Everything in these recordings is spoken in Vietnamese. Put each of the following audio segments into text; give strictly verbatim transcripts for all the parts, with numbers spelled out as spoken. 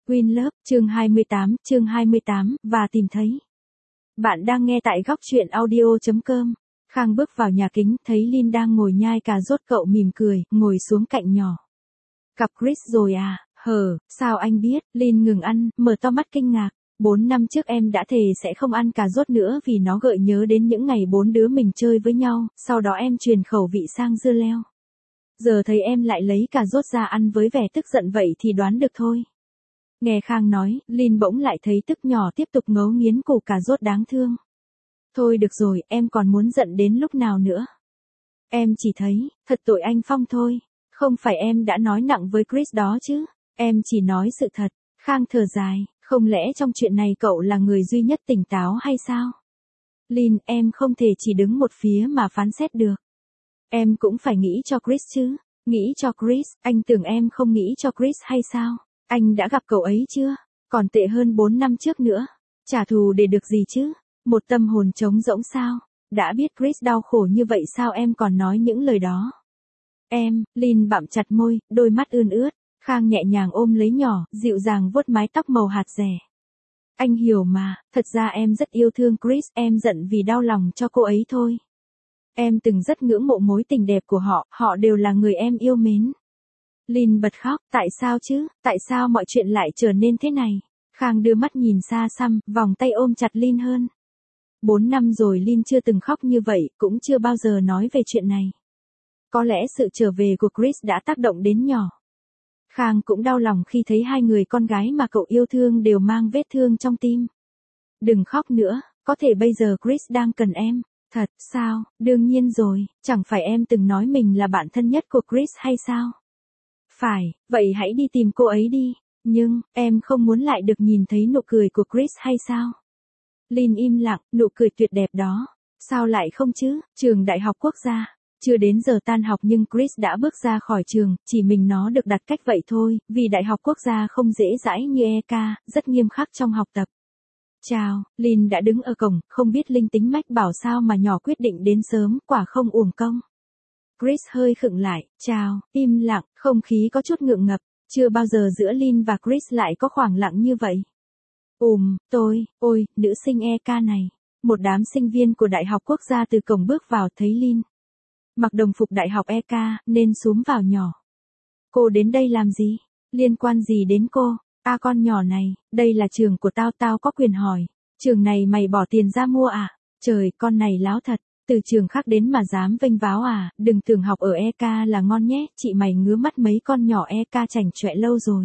Queen Love, chương hai mươi tám, chương hai mươi tám, và tìm thấy. Bạn đang nghe tại góc truyện audio chấm com. Khang bước vào nhà kính, thấy Lin đang ngồi nhai cà rốt, cậu mỉm cười, ngồi xuống cạnh nhỏ. Gặp Chris rồi à? Hờ, sao anh biết? Lin ngừng ăn, mở to mắt kinh ngạc. Bốn năm trước em đã thề sẽ không ăn cà rốt nữa vì nó gợi nhớ đến những ngày bốn đứa mình chơi với nhau, sau đó em truyền khẩu vị sang dưa leo. Giờ thấy em lại lấy cà rốt ra ăn với vẻ tức giận vậy thì đoán được thôi. Nghe Khang nói, Lin bỗng lại thấy tức nhỏ, tiếp tục ngấu nghiến củ cà rốt đáng thương. Thôi được rồi, em còn muốn giận đến lúc nào nữa? Em chỉ thấy, thật tội anh Phong thôi. Không phải em đã nói nặng với Chris đó chứ. Em chỉ nói sự thật. Khang thở dài, không lẽ trong chuyện này cậu là người duy nhất tỉnh táo hay sao? Lin, em không thể chỉ đứng một phía mà phán xét được. Em cũng phải nghĩ cho Chris chứ. Nghĩ cho Chris, anh tưởng em không nghĩ cho Chris hay sao? Anh đã gặp cậu ấy chưa? Còn tệ hơn bốn năm trước nữa. Trả thù để được gì chứ? Một tâm hồn trống rỗng sao? Đã biết Chris đau khổ như vậy sao em còn nói những lời đó? Em, Lin bặm chặt môi, đôi mắt ươn ướt. Khang nhẹ nhàng ôm lấy nhỏ, dịu dàng vuốt mái tóc màu hạt dẻ. Anh hiểu mà, thật ra em rất yêu thương Chris, em giận vì đau lòng cho cô ấy thôi. Em từng rất ngưỡng mộ mối tình đẹp của họ, họ đều là người em yêu mến. Lin bật khóc, tại sao chứ, tại sao mọi chuyện lại trở nên thế này? Khang đưa mắt nhìn xa xăm, vòng tay ôm chặt Lin hơn. Bốn năm rồi Lin chưa từng khóc như vậy, cũng chưa bao giờ nói về chuyện này. Có lẽ sự trở về của Chris đã tác động đến nhỏ. Khang cũng đau lòng khi thấy hai người con gái mà cậu yêu thương đều mang vết thương trong tim. Đừng khóc nữa, có thể bây giờ Chris đang cần em. Thật sao? Đương nhiên rồi, chẳng phải em từng nói mình là bạn thân nhất của Chris hay sao? Phải, vậy hãy đi tìm cô ấy đi. Nhưng, em không muốn lại được nhìn thấy nụ cười của Chris hay sao? Lin im lặng, nụ cười tuyệt đẹp đó. Sao lại không chứ? Trường Đại học Quốc gia. Chưa đến giờ tan học nhưng Chris đã bước ra khỏi trường, chỉ mình nó được đặt cách vậy thôi, vì Đại học Quốc gia không dễ dãi như e ca, rất nghiêm khắc trong học tập. Chào, Lin đã đứng ở cổng, không biết linh tính mách bảo sao mà nhỏ quyết định đến sớm, quả không uổng công. Chris hơi khựng lại, chào, im lặng, không khí có chút ngượng ngập, chưa bao giờ giữa Lin và Chris lại có khoảng lặng như vậy. Ùm, tôi, ôi, nữ sinh e ca này. Một đám sinh viên của Đại học Quốc gia từ cổng bước vào thấy Lin. Mặc đồng phục Đại học e ca, nên xúm vào nhỏ. Cô đến đây làm gì? Liên quan gì đến cô? À con nhỏ này, đây là trường của tao, tao có quyền hỏi. Trường này mày bỏ tiền ra mua à? Trời, con này láo thật. Từ trường khác đến mà dám vênh váo à? Đừng tưởng học ở e ca là ngon nhé, chị mày ngứa mắt mấy con nhỏ e ca chảnh chọe lâu rồi.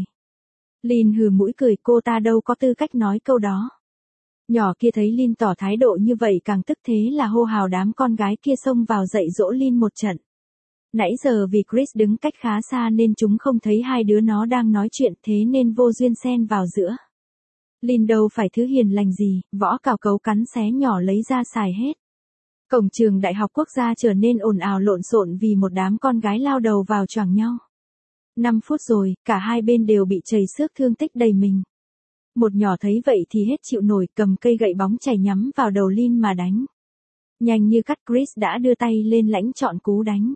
Lin hừ mũi cười, cô ta đâu có tư cách nói câu đó. Nhỏ kia thấy Lin tỏ thái độ như vậy càng tức, thế là hô hào đám con gái kia xông vào dạy dỗ Lin một trận. Nãy giờ vì Chris đứng cách khá xa nên chúng không thấy hai đứa nó đang nói chuyện, thế nên vô duyên xen vào giữa. Lin đâu phải thứ hiền lành gì, võ cào cấu cắn xé nhỏ lấy ra xài hết. Cổng trường Đại học Quốc gia trở nên ồn ào lộn xộn vì một đám con gái lao đầu vào choảng nhau. Năm phút rồi, cả hai bên đều bị chầy xước thương tích đầy mình. Một nhỏ thấy vậy thì hết chịu nổi, cầm cây gậy bóng chảy nhắm vào đầu Lin mà đánh. Nhanh như cắt, Chris đã đưa tay lên lãnh trọn cú đánh.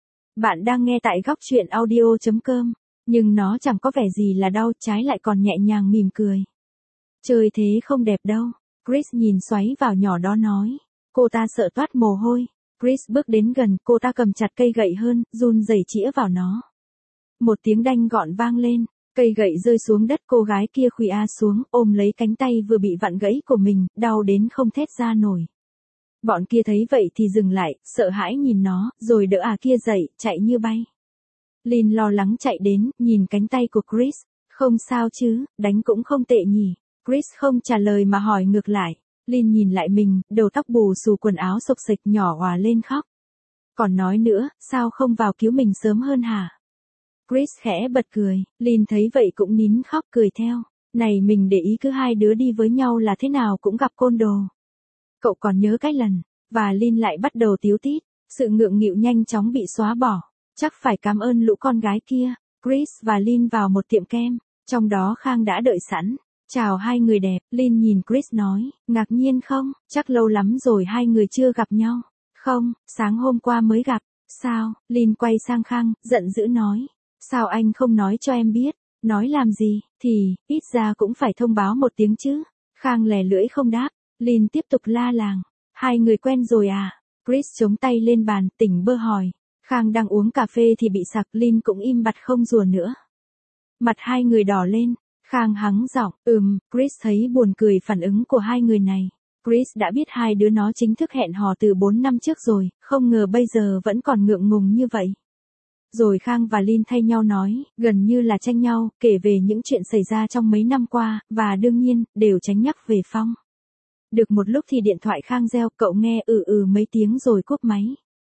Bạn đang nghe tại góc truyện audio chấm com, nhưng nó chẳng có vẻ gì là đau, trái lại còn nhẹ nhàng mỉm cười. Chơi thế không đẹp đâu. Chris nhìn xoáy vào nhỏ đó nói. Cô ta sợ toát mồ hôi. Chris bước đến gần, cô ta cầm chặt cây gậy hơn, run rẩy chĩa vào nó. Một tiếng đanh gọn vang lên, cây gậy rơi xuống đất, cô gái kia khuỵu a xuống, ôm lấy cánh tay vừa bị vặn gãy của mình, đau đến không thét ra nổi. Bọn kia thấy vậy thì dừng lại, sợ hãi nhìn nó, rồi đỡ à kia dậy, chạy như bay. Lin lo lắng chạy đến, nhìn cánh tay của Chris. Không sao chứ, đánh cũng không tệ nhỉ. Chris không trả lời mà hỏi ngược lại. Lin nhìn lại mình, đầu tóc bù xù, quần áo xộc xệch, nhỏ òa lên khóc. Còn nói nữa, sao không vào cứu mình sớm hơn hả? Chris khẽ bật cười, Lin thấy vậy cũng nín khóc cười theo. Này mình để ý cứ hai đứa đi với nhau là thế nào cũng gặp côn đồ. Cậu còn nhớ cái lần, và Lin lại bắt đầu tíu tít, sự ngượng nghịu nhanh chóng bị xóa bỏ. Chắc phải cảm ơn lũ con gái kia. Chris và Lin vào một tiệm kem, trong đó Khang đã đợi sẵn. Chào hai người đẹp, Lin nhìn Chris nói, ngạc nhiên không, chắc lâu lắm rồi hai người chưa gặp nhau. Không, sáng hôm qua mới gặp. Sao? Lin quay sang Khang, giận dữ nói. Sao anh không nói cho em biết? Nói làm gì, thì, ít ra cũng phải thông báo một tiếng chứ. Khang lè lưỡi không đáp, Lin tiếp tục la làng. Hai người quen rồi à? Chris chống tay lên bàn, tỉnh bơ hỏi. Khang đang uống cà phê thì bị sặc, Lin cũng im bặt không rùa nữa. Mặt hai người đỏ lên, Khang hắng giọng, ừm, Chris thấy buồn cười phản ứng của hai người này. Chris đã biết hai đứa nó chính thức hẹn hò từ bốn năm trước rồi, không ngờ bây giờ vẫn còn ngượng ngùng như vậy. Rồi Khang và Lin thay nhau nói, gần như là tranh nhau, kể về những chuyện xảy ra trong mấy năm qua, và đương nhiên, đều tránh nhắc về Phong. Được một lúc thì điện thoại Khang reo, cậu nghe ừ ừ mấy tiếng rồi cúp máy.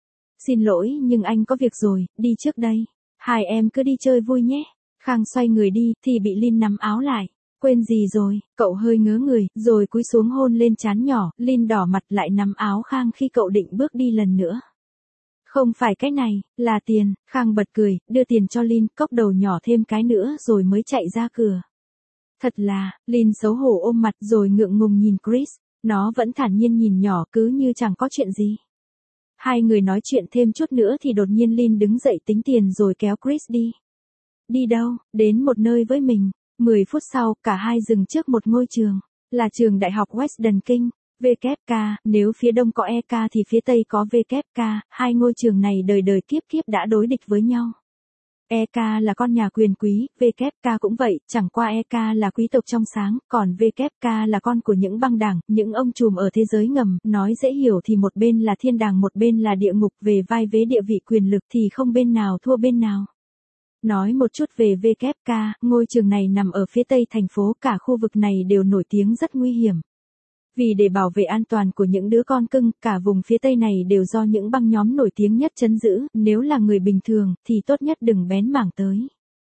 Xin lỗi nhưng anh có việc rồi, đi trước đây. Hai em cứ đi chơi vui nhé. Khang xoay người đi, thì bị Lin nắm áo lại. Quên gì rồi, cậu hơi ngớ người, rồi cúi xuống hôn lên trán nhỏ, Lin đỏ mặt lại nắm áo Khang khi cậu định bước đi lần nữa. Không phải cái này, là tiền, Khang bật cười, đưa tiền cho Lin, cốc đầu nhỏ thêm cái nữa rồi mới chạy ra cửa. Thật là, Lin xấu hổ ôm mặt rồi ngượng ngùng nhìn Chris, nó vẫn thản nhiên nhìn nhỏ cứ như chẳng có chuyện gì. Hai người nói chuyện thêm chút nữa thì đột nhiên Lin đứng dậy tính tiền rồi kéo Chris đi. Đi đâu, đến một nơi với mình. Mười phút sau, cả hai dừng trước một ngôi trường, là trường đại học Western King. vê kép ca, nếu phía đông có e ca thì phía tây có vê kép ca, hai ngôi trường này đời đời kiếp kiếp đã đối địch với nhau. e ca là con nhà quyền quý, vê kép ca cũng vậy, chẳng qua e ca là quý tộc trong sáng, còn vê kép ca là con của những băng đảng, những ông trùm ở thế giới ngầm, nói dễ hiểu thì một bên là thiên đàng một bên là địa ngục, về vai vế địa vị quyền lực thì không bên nào thua bên nào. Nói một chút về vê kép ca, ngôi trường này nằm ở phía tây thành phố, cả khu vực này đều nổi tiếng rất nguy hiểm. Vì để bảo vệ an toàn của những đứa con cưng, cả vùng phía tây này đều do những băng nhóm nổi tiếng nhất trấn giữ, nếu là người bình thường, thì tốt nhất đừng bén mảng tới.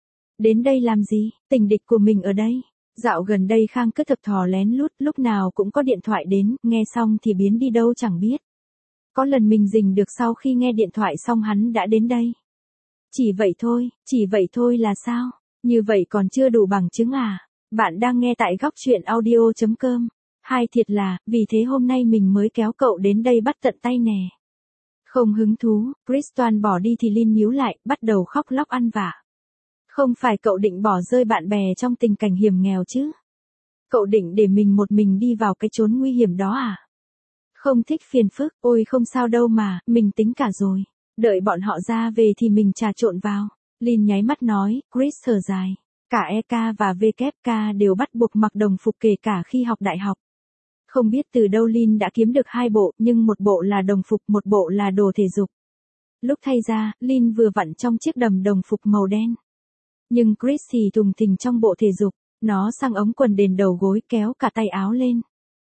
Đến đây làm gì, tình địch của mình ở đây. Dạo gần đây Khang cứ thực thò lén lút, lúc nào cũng có điện thoại đến, nghe xong thì biến đi đâu chẳng biết. Có lần mình rình được sau khi nghe điện thoại xong hắn đã đến đây. Chỉ vậy thôi, chỉ vậy thôi là sao? Như vậy còn chưa đủ bằng chứng à? Bạn đang nghe tại góc truyện audio chấm com. Hai thiệt là, vì thế hôm nay mình mới kéo cậu đến đây bắt tận tay nè. Không hứng thú, Chris toàn bỏ đi thì Lin níu lại, bắt đầu khóc lóc ăn vạ. Không phải cậu định bỏ rơi bạn bè trong tình cảnh hiểm nghèo chứ? Cậu định để mình một mình đi vào cái chốn nguy hiểm đó à? Không thích phiền phức, ôi không sao đâu mà, mình tính cả rồi. Đợi bọn họ ra về thì mình trà trộn vào. Lin nháy mắt nói, Chris thở dài. Cả e ca và vê kép ca đều bắt buộc mặc đồng phục kể cả khi học đại học. Không biết từ đâu Lin đã kiếm được hai bộ, nhưng một bộ là đồng phục, một bộ là đồ thể dục. Lúc thay ra, Lin vừa vặn trong chiếc đầm đồng phục màu đen. Nhưng Chris thì thùng thình trong bộ thể dục, nó sang ống quần đền đầu gối kéo cả tay áo lên.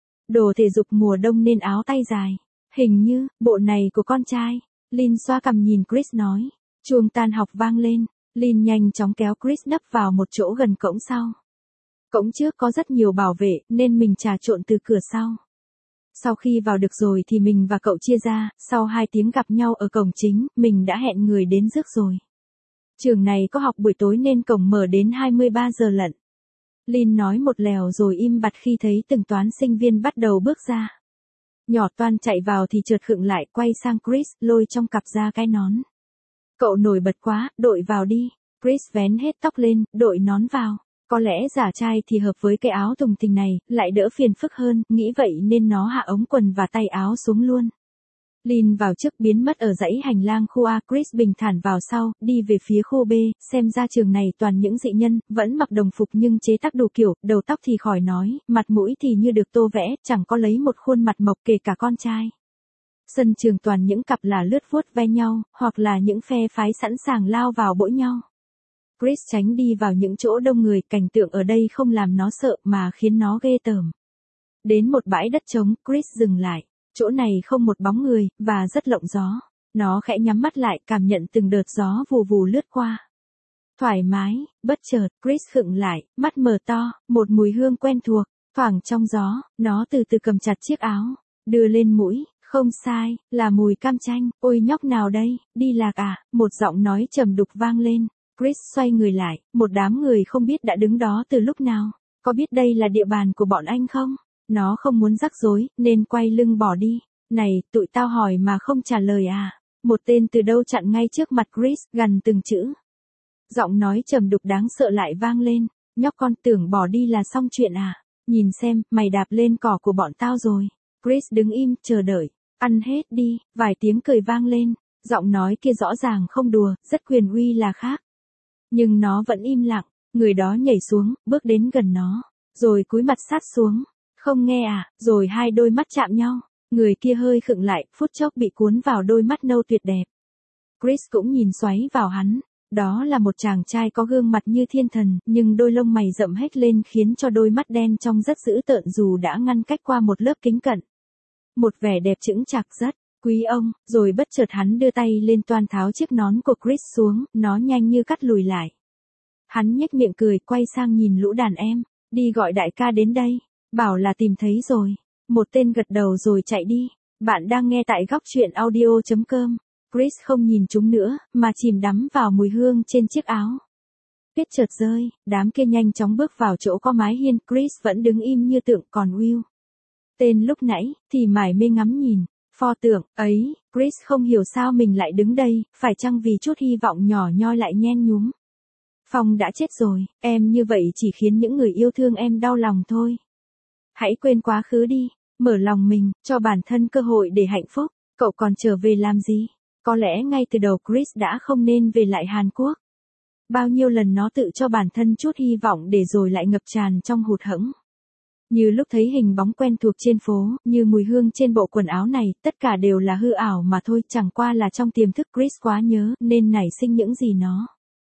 Đồ thể dục mùa đông nên áo tay dài. Hình như, bộ này của con trai. Lin xoa cằm nhìn Chris nói. Chuông tan học vang lên, Lin nhanh chóng kéo Chris nấp vào một chỗ gần cổng sau. Cổng trước có rất nhiều bảo vệ, nên mình trà trộn từ cửa sau. Sau khi vào được rồi thì mình và cậu chia ra, sau hai tiếng gặp nhau ở cổng chính, mình đã hẹn người đến rước rồi. Trường này có học buổi tối nên cổng mở đến hai mươi ba giờ lận. Lin nói một lèo rồi im bặt khi thấy từng toán sinh viên bắt đầu bước ra. Nhỏ Toan chạy vào thì chợt khựng lại, quay sang Chris, lôi trong cặp ra cái nón. Cậu nổi bật quá, đội vào đi. Chris vén hết tóc lên, đội nón vào. Có lẽ giả trai thì hợp với cái áo thùng thình này, lại đỡ phiền phức hơn, nghĩ vậy nên nó hạ ống quần và tay áo xuống luôn. Lin vào trước biến mất ở dãy hành lang khu A, Chris bình thản vào sau, đi về phía khu B, xem ra trường này toàn những dị nhân, vẫn mặc đồng phục nhưng chế tác đủ kiểu, đầu tóc thì khỏi nói, mặt mũi thì như được tô vẽ, chẳng có lấy một khuôn mặt mộc kể cả con trai. Sân trường toàn những cặp là lướt vuốt ve nhau, hoặc là những phe phái sẵn sàng lao vào bỗi nhau. Chris tránh đi vào những chỗ đông người, cảnh tượng ở đây không làm nó sợ mà khiến nó ghê tởm. Đến một bãi đất trống, Chris dừng lại. Chỗ này không một bóng người, và rất lộng gió. Nó khẽ nhắm mắt lại, cảm nhận từng đợt gió vù vù lướt qua. Thoải mái, bất chợt, Chris khựng lại, mắt mở to, một mùi hương quen thuộc, thoảng trong gió, nó từ từ cầm chặt chiếc áo, đưa lên mũi, không sai, là mùi cam chanh, ôi nhóc nào đây, đi lạc à, một giọng nói trầm đục vang lên. Chris xoay người lại, một đám người không biết đã đứng đó từ lúc nào, có biết đây là địa bàn của bọn anh không? Nó không muốn rắc rối, nên quay lưng bỏ đi. Này, tụi tao hỏi mà không trả lời à? Một tên từ đâu chặn ngay trước mặt Chris, gằn từng chữ. Giọng nói trầm đục đáng sợ lại vang lên, nhóc con tưởng bỏ đi là xong chuyện à, nhìn xem, mày đạp lên cỏ của bọn tao rồi. Chris đứng im, chờ đợi, ăn hết đi, vài tiếng cười vang lên, giọng nói kia rõ ràng không đùa, rất quyền uy là khác. Nhưng nó vẫn im lặng, người đó nhảy xuống, bước đến gần nó, rồi cúi mặt sát xuống, không nghe à, rồi hai đôi mắt chạm nhau, người kia hơi khựng lại, phút chốc bị cuốn vào đôi mắt nâu tuyệt đẹp. Chris cũng nhìn xoáy vào hắn. Đó là một chàng trai có gương mặt như thiên thần, nhưng đôi lông mày rậm hết lên khiến cho đôi mắt đen trong rất dữ tợn dù đã ngăn cách qua một lớp kính cận. Một vẻ đẹp chững chạc rất quý ông, rồi bất chợt hắn đưa tay lên toan tháo chiếc nón của Chris xuống, nó nhanh như cắt lùi lại. Hắn nhếch miệng cười, quay sang nhìn lũ đàn em, đi gọi đại ca đến đây, bảo là tìm thấy rồi. Một tên gật đầu rồi chạy đi. Bạn đang nghe tại góc truyện audio chấm com. Chris không nhìn chúng nữa, mà chìm đắm vào mùi hương trên chiếc áo. Tuyết chợt rơi, đám kia nhanh chóng bước vào chỗ có mái hiên, Chris vẫn đứng im như tượng, còn Will. Tên lúc nãy, thì mải mê ngắm nhìn, pho tượng, ấy, Chris không hiểu sao mình lại đứng đây, phải chăng vì chút hy vọng nhỏ nhoi lại nhen nhúm. Phong đã chết rồi, em như vậy chỉ khiến những người yêu thương em đau lòng thôi. Hãy quên quá khứ đi, mở lòng mình, cho bản thân cơ hội để hạnh phúc, cậu còn trở về làm gì? Có lẽ ngay từ đầu Chris đã không nên về lại Hàn Quốc. Bao nhiêu lần nó tự cho bản thân chút hy vọng để rồi lại ngập tràn trong hụt hẫng. Như lúc thấy hình bóng quen thuộc trên phố, như mùi hương trên bộ quần áo này, tất cả đều là hư ảo mà thôi, chẳng qua là trong tiềm thức Chris quá nhớ, nên nảy sinh những gì nó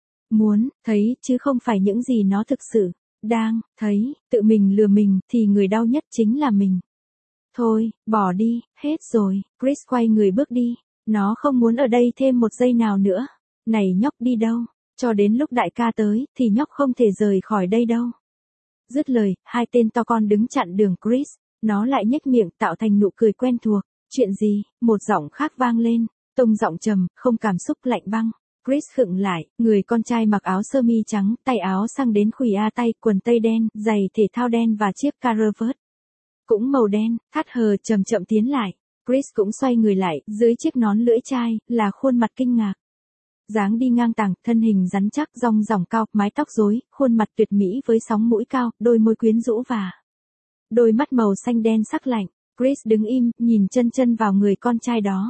muốn thấy, chứ không phải những gì nó thực sự đang thấy. Tự mình lừa mình, thì người đau nhất chính là mình. Thôi, bỏ đi, hết rồi. Chris quay người bước đi. Nó không muốn ở đây thêm một giây nào nữa. Này nhóc, đi đâu? Cho đến lúc đại ca tới, thì nhóc không thể rời khỏi đây đâu. Dứt lời, hai tên to con đứng chặn đường Chris. Nó lại nhếch miệng, tạo thành nụ cười quen thuộc. Chuyện gì? Một giọng khác vang lên. Tông giọng trầm, không cảm xúc, lạnh băng. Chris khựng lại, người con trai mặc áo sơ mi trắng, tay áo sang đến khuỷu a tay, quần tây đen, giày thể thao đen và chiếc caravat cũng màu đen, thắt hờ chậm chậm tiến lại. Chris cũng xoay người lại, dưới chiếc nón lưỡi chai, là khuôn mặt kinh ngạc. Dáng đi ngang tàng, thân hình rắn chắc, rong ròng cao, mái tóc rối, khuôn mặt tuyệt mỹ với sóng mũi cao, đôi môi quyến rũ và đôi mắt màu xanh đen sắc lạnh. Chris đứng im, nhìn chân chân vào người con trai đó.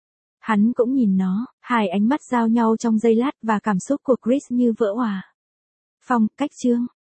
Hắn cũng nhìn nó, hai ánh mắt giao nhau trong giây lát và cảm xúc của Chris như vỡ òa. Phong, cách chương.